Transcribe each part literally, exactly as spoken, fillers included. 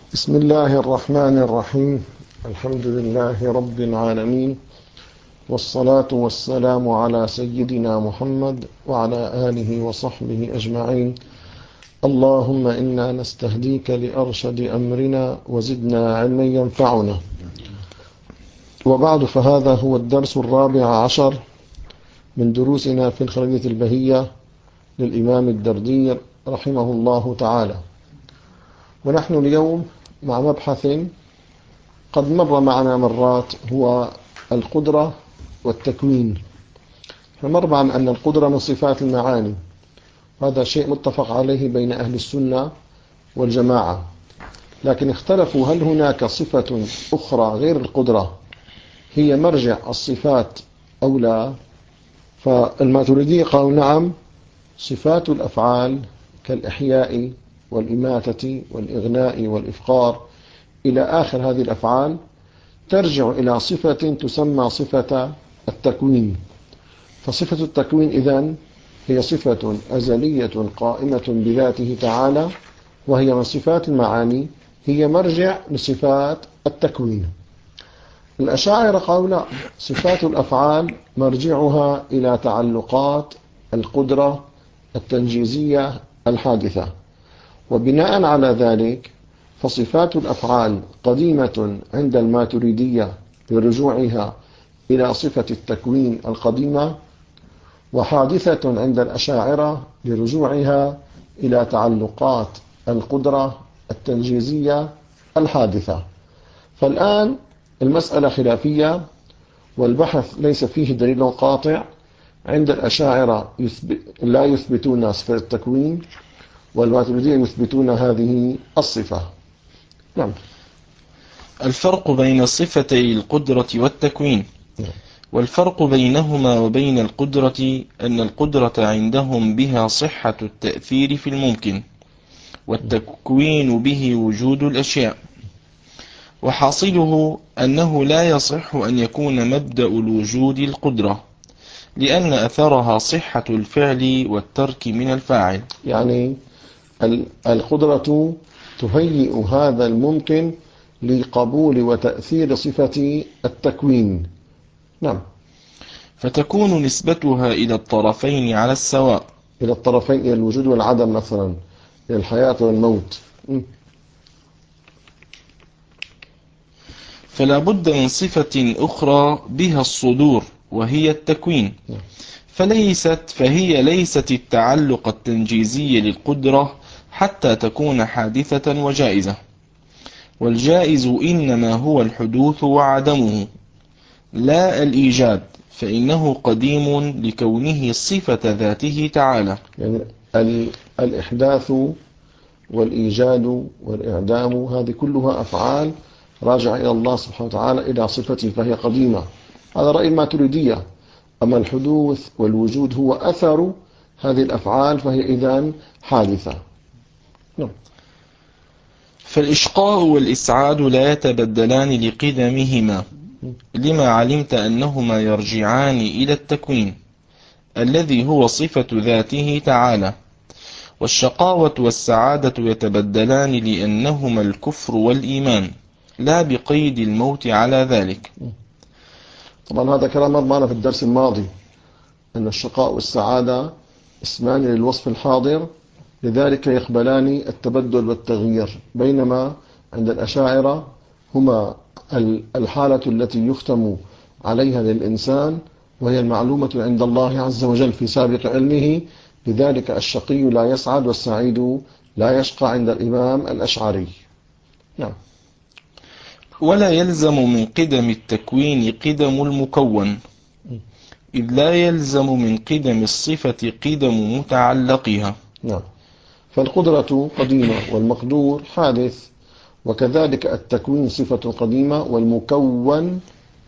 بسم الله الرحمن الرحيم. الحمد لله رب العالمين، والصلاة والسلام على سيدنا محمد وعلى آله وصحبه أجمعين. اللهم إنا نستهديك لأرشد أمرنا وزدنا علما ينفعنا. وبعد، فهذا هو الدرس الرابع عشر من دروسنا في الخلية البهية للإمام الدردير رحمه الله تعالى. ونحن اليوم مع مبحث قد مر معنا مرات، هو القدرة والتكوين. فمر معنا أن القدرة من صفات المعاني، هذا شيء متفق عليه بين أهل السنة والجماعة، لكن اختلفوا هل هناك صفة أخرى غير القدرة هي مرجع الصفات أو لا. فالماتريدية قالوا نعم، صفات الأفعال كالإحياء والإماتة والإغناء والإفقار إلى آخر هذه الأفعال ترجع إلى صفة تسمى صفة التكوين. فصفة التكوين إذن هي صفة أزلية قائمة بذاته تعالى، وهي من صفات المعاني، هي مرجع لصفات التكوين. الأشاعرة قالوا لا، صفات الأفعال مرجعها إلى تعلقات القدرة التنجيزية الحادثة، وبناء على ذلك فصفات الأفعال قديمة عند الماتريدية برجوعها إلى صفة التكوين القديمة، وحادثة عند الأشاعرة لرجوعها إلى تعلقات القدرة التنجيزية الحادثة. فالآن المسألة خلافية، والبحث ليس فيه دليل قاطع. عند الأشاعرة يثبت لا يثبتون صفة التكوين، والماتريدية يثبتون هذه الصفة. نعم. الفرق بين صفتي القدرة والتكوين. والفرق بينهما وبين القدرة أن القدرة عندهم بها صحة التأثير في الممكن، والتكوين به وجود الأشياء. وحاصله أنه لا يصح أن يكون مبدأ الوجود القدرة، لأن أثرها صحة الفعل والترك من الفاعل. يعني القدرة تهيئ هذا الممكن لقبول وتأثير صفة التكوين. نعم. فتكون نسبتها إلى الطرفين على السواء، إلى الطرفين، إلى الوجود والعدم مثلا، إلى الحياة والموت. فلا بد من صفة أخرى بها الصدور، وهي التكوين. فليست فهي ليست التعلق التنجيزي للقدرة حتى تكون حادثة وجائزة، والجائز إنما هو الحدوث وعدمه لا الإيجاد، فإنه قديم لكونه صفة ذاته تعالى. يعني الإحداث والإيجاد والإعدام هذه كلها أفعال راجع إلى الله سبحانه وتعالى، إلى صفته، فهي قديمة. هذا رأي الماتريدية. أما الحدوث والوجود هو أثر هذه الأفعال، فهي إذن حادثة. نعم. فالإشقاء والإسعاد لا يتبدلان لقدمهما، لما علمت أنهما يرجعان إلى التكوين الذي هو صفة ذاته تعالى. والشقاوة والسعادة يتبدلان لأنهما الكفر والإيمان، لا بقيد الموت على ذلك. طبعا هذا كلام مر معنا في الدرس الماضي، أن الشقاء والسعادة اسمان للوصف الحاضر، لذلك يقبلان التبدل والتغيير، بينما عند الأشاعرة هما الحالة التي يختم عليها للإنسان، وهي المعلومة عند الله عز وجل في سابق علمه. لذلك الشقي لا يسعد والسعيد لا يشقى عند الإمام الأشعري. نعم. ولا يلزم من قدم التكوين قدم المكون، إذ لا يلزم من قدم الصفة قدم متعلقها. نعم. فالقدرة قديمة والمقدور حادث، وكذلك التكوين صفة قديمة والمكون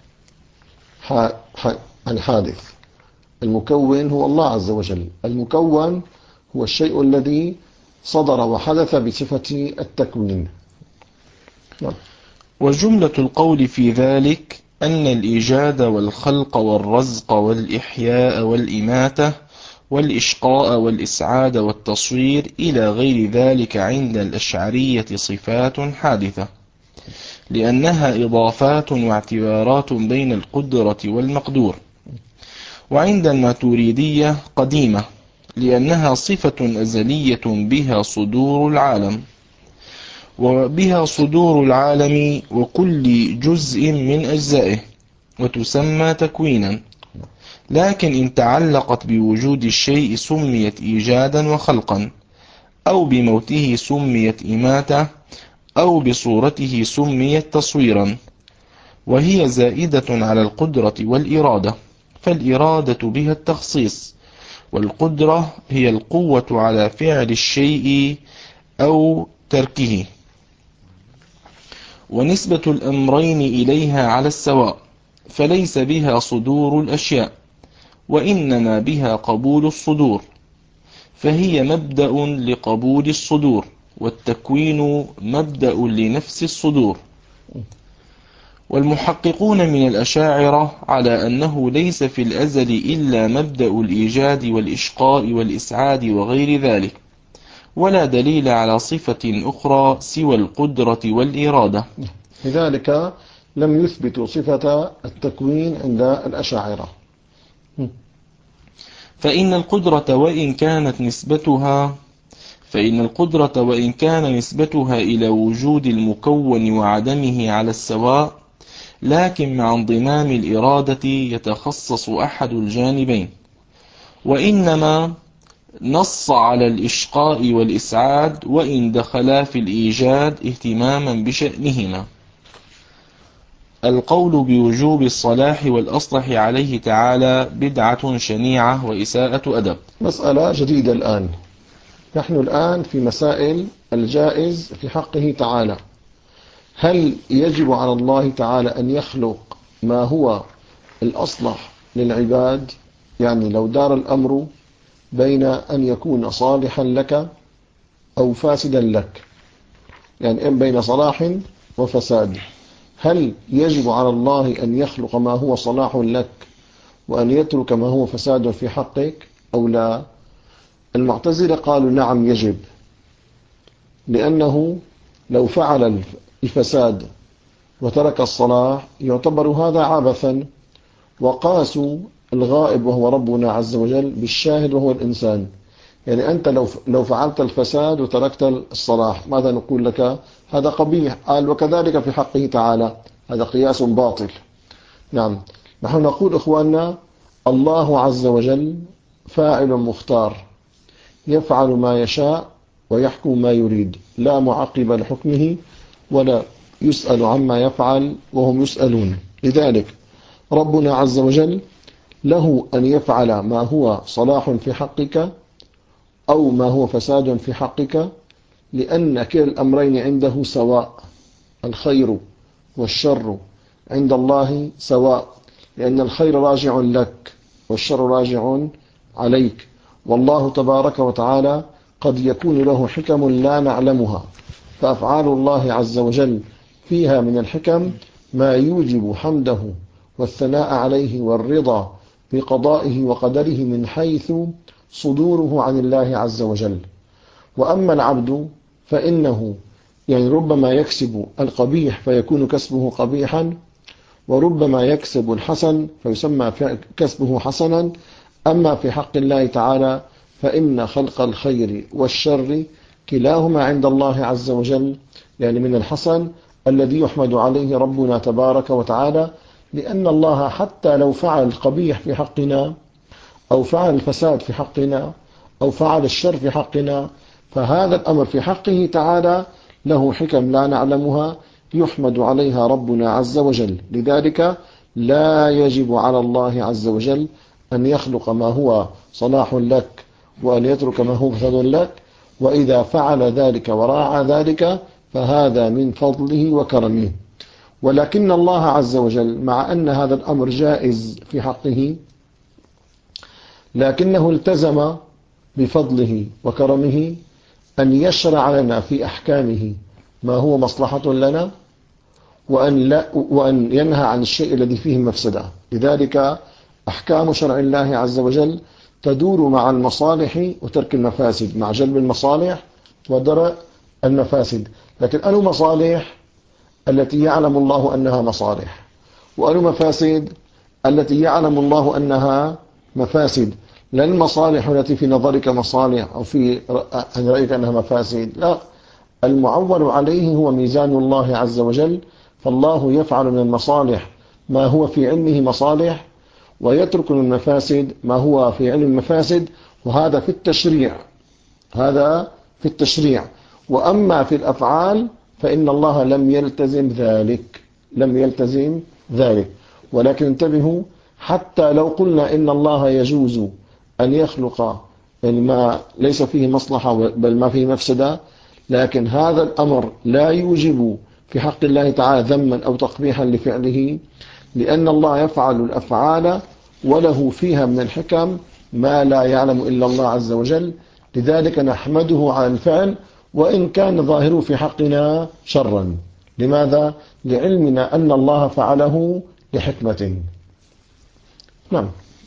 الحادث. المكون هو الله عز وجل، المكون هو الشيء الذي صدر وحدث بصفة التكوين. نعم. وجملة القول في ذلك أن الإيجاد والخلق والرزق والإحياء والإماتة والإشقاء والإسعاد والتصوير إلى غير ذلك عند الأشعرية صفات حادثة، لأنها إضافات واعتبارات بين القدرة والمقدور. وعند الماتريدية قديمة، لأنها صفة أزلية بها صدور العالم، وبها صدور العالم وكل جزء من أجزائه، وتسمى تكوينا. لكن إن تعلقت بوجود الشيء سميت إيجادا وخلقا، أو بموته سميت إماتة، أو بصورته سميت تصويرا، وهي زائدة على القدرة والإرادة، فالإرادة بها التخصيص، والقدرة هي القوة على فعل الشيء أو تركه. ونسبة الأمرين إليها على السواء، فليس بها صدور الأشياء، وإنما بها قبول الصدور، فهي مبدأ لقبول الصدور، والتكوين مبدأ لنفس الصدور. والمحققون من الأشاعرة على أنه ليس في الأزل إلا مبدأ الإيجاد والإشقاء والإسعاد وغير ذلك، ولا دليل على صفة أخرى سوى القدرة والإرادة. لذلك لم يثبتوا صفة التكوين عند الأشاعرة. فإن القدرة وإن كانت نسبتها فإن القدرة وإن كان نسبتها إلى وجود المكون وعدمه على السواء، لكن مع انضمام الإرادة يتخصص أحد الجانبين، وإنما نص على الإشقاء والإسعاد وإن دخلا في الإيجاد اهتماما بشأنهما. القول بوجوب الصلاح والأصلح عليه تعالى بدعة شنيعة وإساءة أدب. مسألة جديدة الآن، نحن الآن في مسائل الجائز في حقه تعالى. هل يجب على الله تعالى أن يخلق ما هو الأصلح للعباد؟ يعني لو دار الأمر بين أن يكون صالحا لك أو فاسدا لك، يعني إن بين صلاح وفساد، هل يجب على الله أن يخلق ما هو صلاح لك وأن يترك ما هو فساد في حقك أو لا؟ المعتزلة قالوا نعم يجب، لأنه لو فعل الفساد وترك الصلاح يعتبر هذا عبثا، وقاسوا الغائب وهو ربنا عز وجل بالشاهد وهو الإنسان. يعني أنت لو لو فعلت الفساد وتركت الصلاح ماذا نقول لك؟ هذا قبيح. قال وكذلك في حقه تعالى، هذا قياس باطل. نعم، نحن نقول إخواننا الله عز وجل فاعل مختار، يفعل ما يشاء ويحكم ما يريد، لا معقب لحكمه ولا يسأل عما يفعل وهم يسألون. لذلك ربنا عز وجل له أن يفعل ما هو صلاح في حقك أو ما هو فساد في حقك، لأن كلا الأمرين عنده سواء، الخير والشر عند الله سواء، لأن الخير راجع لك والشر راجع عليك. والله تبارك وتعالى قد يكون له حكم لا نعلمها، فأفعال الله عز وجل فيها من الحكم ما يوجب حمده والثناء عليه والرضا بقضائه وقدره من حيث صدوره عن الله عز وجل. وأما العبد فإنه يعني ربما يكسب القبيح فيكون كسبه قبيحا، وربما يكسب الحسن فيسمى كسبه حسنا. أما في حق الله تعالى فإن خلق الخير والشر كلاهما عند الله عز وجل يعني من الحسن الذي يحمد عليه ربنا تبارك وتعالى، لأن الله حتى لو فعل القبيح في حقنا أو فعل الفساد في حقنا أو فعل الشر في حقنا، فهذا الأمر في حقه تعالى له حكم لا نعلمها يحمد عليها ربنا عز وجل. لذلك لا يجب على الله عز وجل أن يخلق ما هو صلاح لك وأن يترك ما هو فساد لك، وإذا فعل ذلك وراعى ذلك فهذا من فضله وكرمه. ولكن الله عز وجل مع أن هذا الأمر جائز في حقه، لكنه التزم بفضله وكرمه أن يشرع لنا في أحكامه ما هو مصلحة لنا، وأن, لا وأن ينهى عن الشيء الذي فيه مفسدة. لذلك أحكام شرع الله عز وجل تدور مع المصالح وترك المفاسد، مع جلب المصالح ودرء المفاسد. لكن أنه مصالح التي يعلم الله أنها مصالح، وأنه مفاسد التي يعلم الله أنها مفاسد. لا المصالح التي في نظرك مصالح أو في رأيك أنها مفاسد، لا، المعول عليه هو ميزان الله عز وجل. فالله يفعل من المصالح ما هو في علمه مصالح، ويترك من المفاسد ما هو في علم المفاسد، وهذا في التشريع، هذا في التشريع. وأما في الأفعال فإن الله لم يلتزم ذلك، لم يلتزم ذلك. ولكن انتبهوا، حتى لو قلنا إن الله يجوز أن يخلق ما ليس فيه مصلحة بل ما فيه مفسدة، لكن هذا الأمر لا يوجب في حق الله تعالى ذما أو تقبيحا لفعله، لأن الله يفعل الأفعال وله فيها من الحكم ما لا يعلم إلا الله عز وجل. لذلك نحمده على الفعل وإن كان ظاهره في حقنا شرا. لماذا؟ لعلمنا أن الله فعله لحكمة. نعم.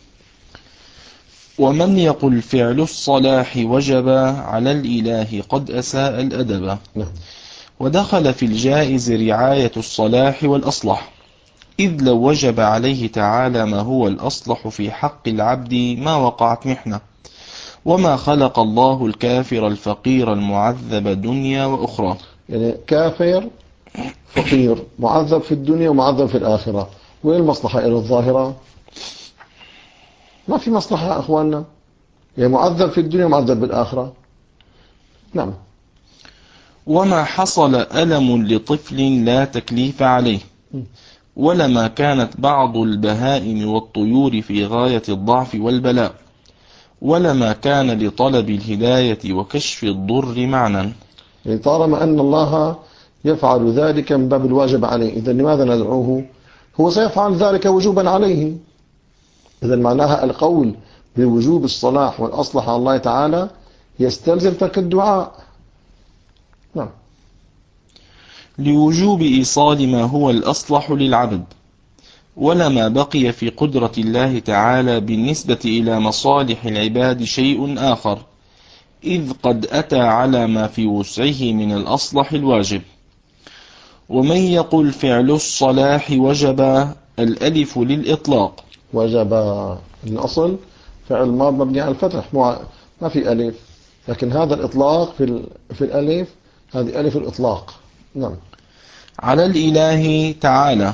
ومن يقل فعل الصلاح وجب على الإله قد أساء الأدب. نعم. ودخل في الجائز رعاية الصلاح والأصلح، إذ لو وجب عليه تعالى ما هو الأصلح في حق العبد ما وقعت محنة. وما خلق الله الكافر الفقير المعذب دنيا وأخرى. يعني كافر فقير معذب في الدنيا ومعذب في الآخرة، وين المصلحة إلى الظاهرة؟ ما في مصلحة يا أخواننا، يعني معذب في الدنيا ومعذب بالآخرة. نعم. وما حصل ألم لطفل لا تكليف عليه، ولما كانت بعض البهائم والطيور في غاية الضعف والبلاء، ولما كان لطلب الهداية وكشف الضر معنى. يعني طالما أن الله يفعل ذلك من باب الواجب عليه، إذا لماذا ندعوه؟ هو سيفعل ذلك وجوبا عليه. إذا معناها القول بوجوب الصلاح والأصلح على الله تعالى يستلزم ترك الدعاء. نعم. لوجوب إيصال ما هو الأصلح للعبد، ولما بقي في قدرة الله تعالى بالنسبة إلى مصالح العباد شيء آخر، إذ قد أتى على ما في وسعه من الأصلح الواجب. ومن يقل فعل الصلاح وجب، الألف للإطلاق. وجب الأصل فعل ماض مبني على الفتح، ما في ألف، لكن هذا الإطلاق في في الألف، هذه ألف الإطلاق. نعم. على الإله تعالى،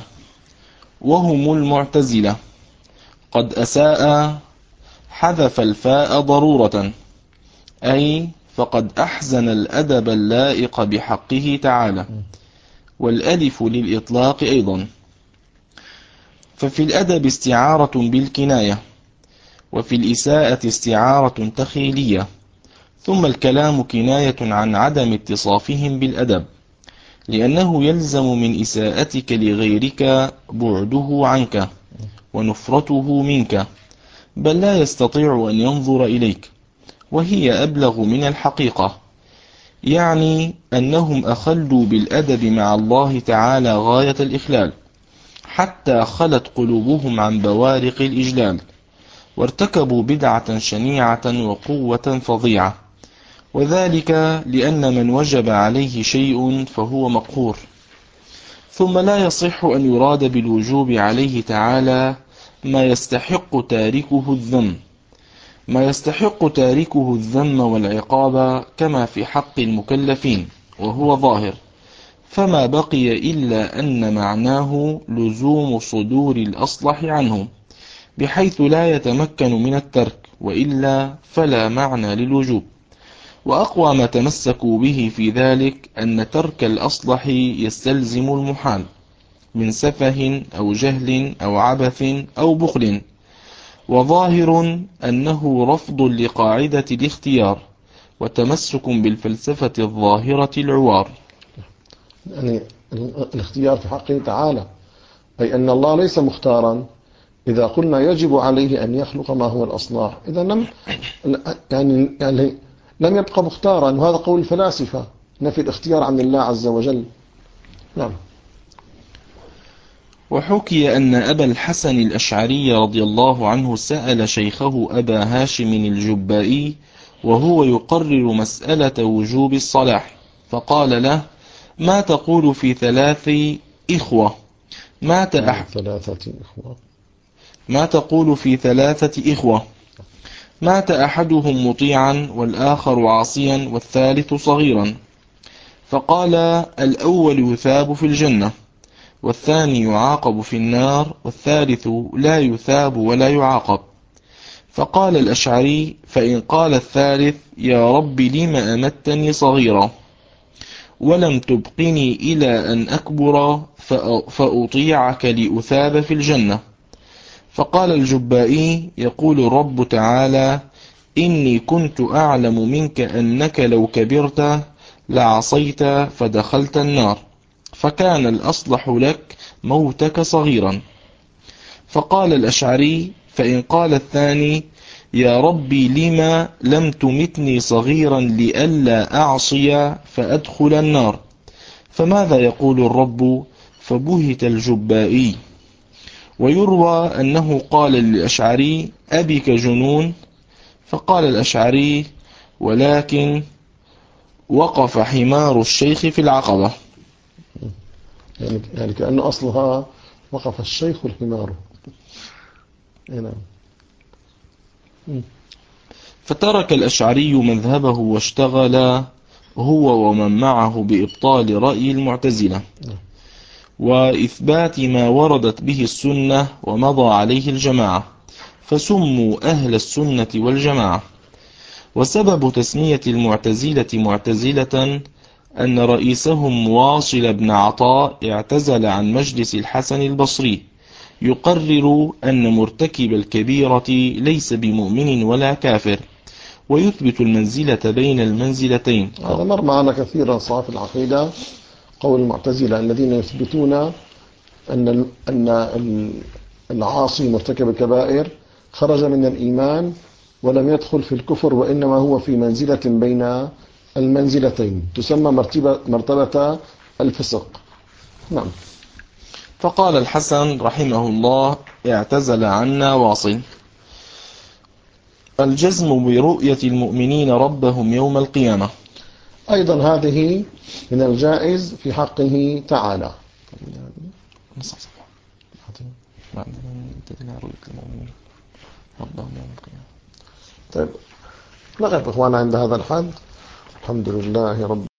وهم المعتزلة، قد أساء حذف الفاء ضرورة، أي فقد أحزن الأدب اللائق بحقه تعالى. والألف للإطلاق أيضا. ففي الأدب استعارة بالكناية، وفي الإساءة استعارة تخيلية، ثم الكلام كناية عن عدم اتصافهم بالأدب، لأنه يلزم من إساءتك لغيرك بعده عنك ونفرته منك، بل لا يستطيع أن ينظر إليك، وهي أبلغ من الحقيقة. يعني أنهم أخلوا بالأدب مع الله تعالى غاية الإخلال، حتى خلت قلوبهم عن بوارق الإجلال، وارتكبوا بدعة شنيعة وقوة فظيعة، وذلك لأن من وجب عليه شيء فهو مقهور. ثم لا يصح أن يراد بالوجوب عليه تعالى ما يستحق تاركه الذم ما يستحق تاركه الذم والعقاب كما في حق المكلفين، وهو ظاهر، فما بقي إلا أن معناه لزوم صدور الأصلح عنه، بحيث لا يتمكن من الترك، وإلا فلا معنى للوجوب. وأقوى ما تمسكوا به في ذلك أن ترك الأصلح يستلزم المحال من سفه أو جهل أو عبث أو بخل، وظاهر أنه رفض لقاعدة الاختيار وتمسك بالفلسفة الظاهرة العوار. يعني الاختيار في حقه تعالى، أي أن الله ليس مختارا. إذا قلنا يجب عليه أن يخلق ما هو الأصلاح، إذا لم يعني يعني لم يبقى مختارا، وهذا قول الفلاسفة، نفي الاختيار عن الله عز وجل. نعم. وحكي أن أبا الحسن الأشعري رضي الله عنه سأل شيخه أبا هاشم الجبائي وهو يقرر مسألة وجوب الصلاة، فقال له: ما تقول في ثلاث إخوة مات أح... ثلاثة إخوة ما تقول في ثلاثة إخوة مات أحدهم مطيعا والآخر عاصيا والثالث صغيرا؟ فقال: الأول يثاب في الجنة، والثاني يعاقب في النار، والثالث لا يثاب ولا يعاقب. فقال الأشعري: فإن قال الثالث: يا رب لم أمتني صغيرا ولم تبقني إلى أن أكبر فأطيعك لأثاب في الجنة؟ فقال الجبائي: يقول الرب تعالى: إني كنت أعلم منك أنك لو كبرت لعصيت فدخلت النار، فكان الأصلح لك موتك صغيرا. فقال الأشعري: فإن قال الثاني: يا ربي لما لم تمتني صغيرا لئلا أعصي فأدخل النار، فماذا يقول الرب؟ فبهت الجبائي. ويروى أنه قال للأشعري: أبك جنون؟ فقال الأشعري: ولكن وقف حمار الشيخ في العقبة. يعني, يعني كأنه أصلها وقف الشيخ والحمار. نعم. فترك الأشعري مذهبه واشتغل هو ومن معه بإبطال رأي المعتزلة وإثبات ما وردت به السنة ومضى عليه الجماعة، فسموا أهل السنة والجماعة. وسبب تسمية المعتزلة معتزلة أن رئيسهم واصل بن عطاء اعتزل عن مجلس الحسن البصري يقرر أن مرتكب الكبيرة ليس بمؤمن ولا كافر، ويثبت المنزلة بين المنزلتين. هذا مر معنا كثيرا صاف العقيدة، قول المعتزلة الذين يثبتون أن أن العاصي مرتكب الكبائر خرج من الإيمان ولم يدخل في الكفر، وإنما هو في منزلة بين المنزلتين تسمى مرتبة, مرتبة الفسق. نعم. فقال الحسن رحمه الله: اعتزل عنا واصل. الجزم برؤية المؤمنين ربهم يوم القيامة، أيضا هذه من الجائز في حقه تعالى. طيب نقف إخوانا عند هذا الحد. الحمد لله رب